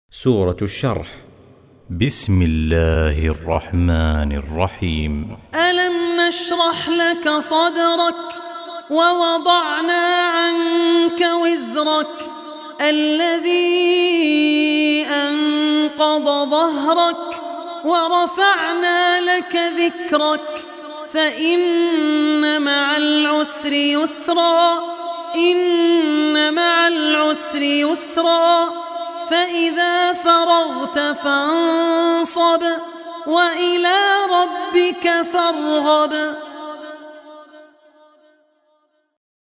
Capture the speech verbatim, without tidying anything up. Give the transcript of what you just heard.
سورة الشرح. بسم الله الرحمن الرحيم. ألم نشرح لك صدرك ووضعنا عنك وزرك الذي أنقض ظهرك ورفعنا لك ذكرك فإن مع العسر يسرا إن مع العسر يسرا فإذا فرغت فانصب وإلى ربك فارغب.